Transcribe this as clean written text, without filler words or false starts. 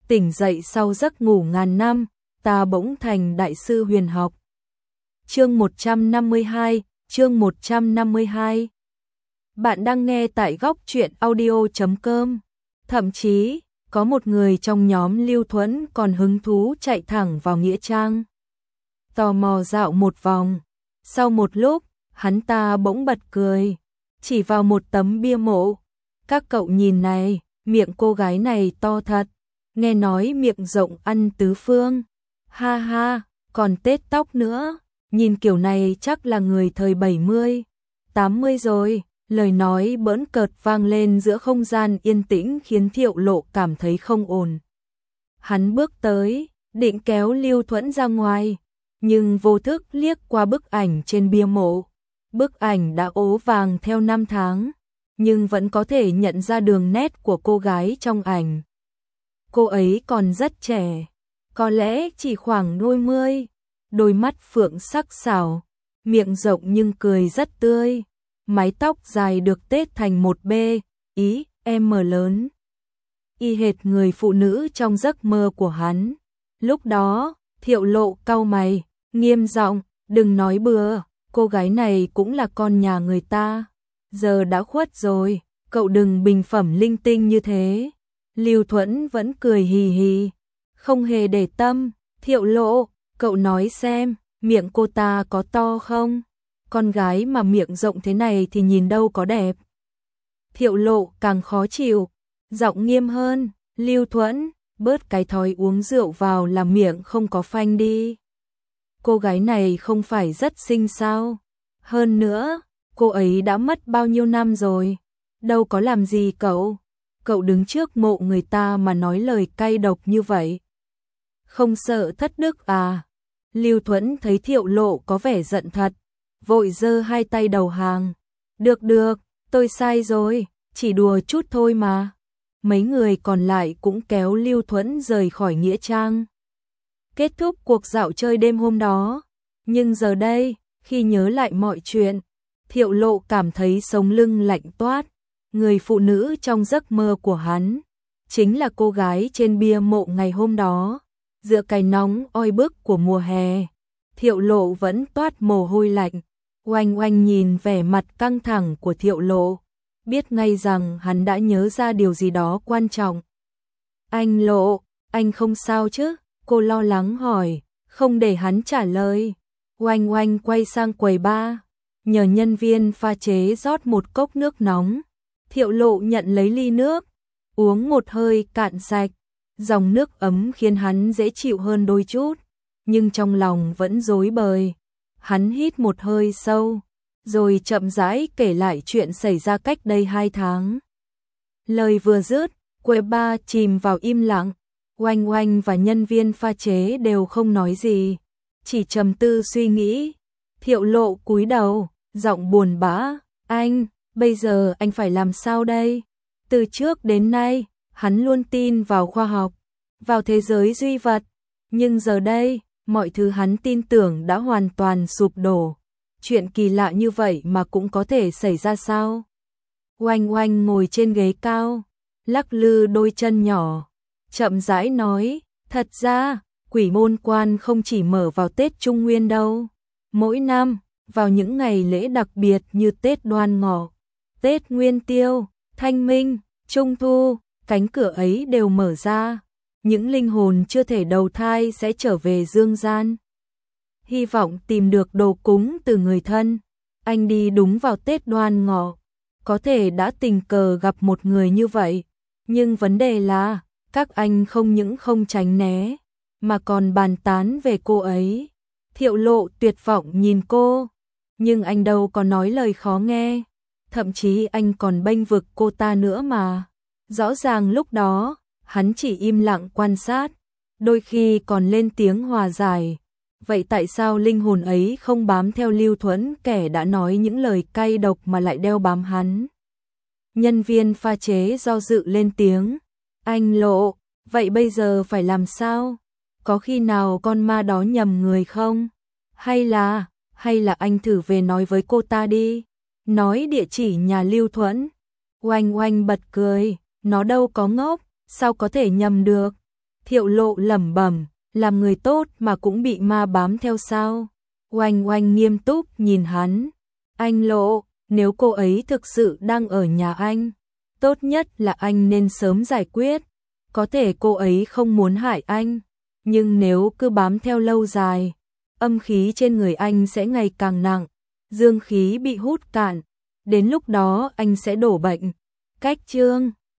tỉnh dậy sau giấc ngủ ngàn năm, ta bỗng thành đại sư huyền học. Chương 152, chương 152. Bạn đang nghe tại góc truyện audio.com. Thậm chí, có một người trong nhóm Lưu Thuẫn còn hứng thú chạy thẳng vào nghĩa trang. Tò mò dạo một vòng, sau một lúc, hắn ta bỗng bật cười, chỉ vào một tấm bia mộ. Các cậu nhìn này, miệng cô gái này to thật, nghe nói miệng rộng ăn tứ phương. Ha ha, còn tết tóc nữa, nhìn kiểu này chắc là người thời 70, 80 rồi. Lời nói bỡn cợt vang lên giữa không gian yên tĩnh khiến Thiệu Lộ cảm thấy không ổn. Hắn bước tới, định kéo Lưu Thuẫn ra ngoài, nhưng vô thức liếc qua bức ảnh trên bia mộ. Bức ảnh đã ố vàng theo năm tháng, nhưng vẫn có thể nhận ra đường nét của cô gái trong ảnh. Cô ấy còn rất trẻ, có lẽ chỉ khoảng đôi mươi, đôi mắt phượng sắc sảo, miệng rộng nhưng cười rất tươi. Mái tóc dài được tết thành một M lớn. Y hệt người phụ nữ trong giấc mơ của hắn. Lúc đó, Thiệu Lộ cau mày, nghiêm giọng, đừng nói bừa, cô gái này cũng là con nhà người ta. Giờ đã khuất rồi, cậu đừng bình phẩm linh tinh như thế. Lưu Thuẫn vẫn cười hì hì, không hề để tâm. Thiệu Lộ, cậu nói xem, miệng cô ta có to không? Con gái mà miệng rộng thế này thì nhìn đâu có đẹp. Thiệu Lộ càng khó chịu, giọng nghiêm hơn, Lưu Thuẫn, bớt cái thói uống rượu vào làm miệng không có phanh đi. Cô gái này không phải rất xinh sao? Hơn nữa, cô ấy đã mất bao nhiêu năm rồi, đâu có làm gì cậu. Cậu đứng trước mộ người ta mà nói lời cay độc như vậy. Không sợ thất đức à? Lưu Thuẫn thấy Thiệu Lộ có vẻ giận thật, vội giơ hai tay đầu hàng. Được được, tôi sai rồi, chỉ đùa chút thôi mà. Mấy người còn lại cũng kéo Lưu Thuẫn rời khỏi nghĩa trang. Kết thúc cuộc dạo chơi đêm hôm đó. Nhưng giờ đây, khi nhớ lại mọi chuyện, Thiệu Lộ cảm thấy sống lưng lạnh toát. Người phụ nữ trong giấc mơ của hắn chính là cô gái trên bia mộ ngày hôm đó. Giữa cái nóng oi bức của mùa hè, Thiệu Lộ vẫn toát mồ hôi lạnh. Oanh Oanh nhìn vẻ mặt căng thẳng của Thiệu Lộ, biết ngay rằng hắn đã nhớ ra điều gì đó quan trọng. Anh Lộ, anh không sao chứ? Cô lo lắng hỏi, không để hắn trả lời. Oanh Oanh quay sang quầy bar, nhờ nhân viên pha chế rót một cốc nước nóng. Thiệu Lộ nhận lấy ly nước, uống một hơi cạn sạch. Dòng nước ấm khiến hắn dễ chịu hơn đôi chút, nhưng trong lòng vẫn rối bời. Hắn hít một hơi sâu, rồi chậm rãi kể lại chuyện xảy ra cách đây 2 tháng. Lời vừa dứt, quầy bar chìm vào im lặng. Oanh Oanh và nhân viên pha chế đều không nói gì, chỉ trầm tư suy nghĩ. Thiệu Lộ cúi đầu, giọng buồn bã, anh, bây giờ anh phải làm sao đây? Từ trước đến nay, hắn luôn tin vào khoa học, vào thế giới duy vật, nhưng giờ đây, mọi thứ hắn tin tưởng đã hoàn toàn sụp đổ. Chuyện kỳ lạ như vậy mà cũng có thể xảy ra sao? Oanh Oanh ngồi trên ghế cao, lắc lư đôi chân nhỏ, chậm rãi nói, thật ra, Quỷ Môn Quan không chỉ mở vào Tết Trung Nguyên đâu. Mỗi năm, vào những ngày lễ đặc biệt như Tết Đoan Ngọ, Tết Nguyên Tiêu, Thanh Minh, Trung Thu, cánh cửa ấy đều mở ra. Những linh hồn chưa thể đầu thai sẽ trở về dương gian, hy vọng tìm được đồ cúng từ người thân. Anh đi đúng vào Tết Đoan Ngọ, có thể đã tình cờ gặp một người như vậy, nhưng vấn đề là các anh không những không tránh né, mà còn bàn tán về cô ấy. Thiệu Lộ tuyệt vọng nhìn cô, nhưng anh đâu có nói lời khó nghe, thậm chí anh còn bênh vực cô ta nữa mà. Rõ ràng lúc đó, hắn chỉ im lặng quan sát, đôi khi còn lên tiếng hòa giải. Vậy tại sao linh hồn ấy không bám theo Lưu Thuẫn, kẻ đã nói những lời cay độc, mà lại đeo bám hắn? Nhân viên pha chế do dự lên tiếng, anh Lộ, vậy bây giờ phải làm sao? Có khi nào con ma đó nhầm người không? Hay là anh thử về nói với cô ta đi, nói địa chỉ nhà Lưu Thuẫn. Oanh Oanh bật cười, nó đâu có ngốc, sao có thể nhầm được? Thiệu Lộ lẩm bẩm, làm người tốt mà cũng bị ma bám theo sao? Oanh Oanh nghiêm túc nhìn hắn. Anh Lộ, nếu cô ấy thực sự đang ở nhà anh, tốt nhất là anh nên sớm giải quyết. Có thể cô ấy không muốn hại anh, nhưng nếu cứ bám theo lâu dài, âm khí trên người anh sẽ ngày càng nặng, dương khí bị hút cạn, đến lúc đó anh sẽ đổ bệnh. Cách chương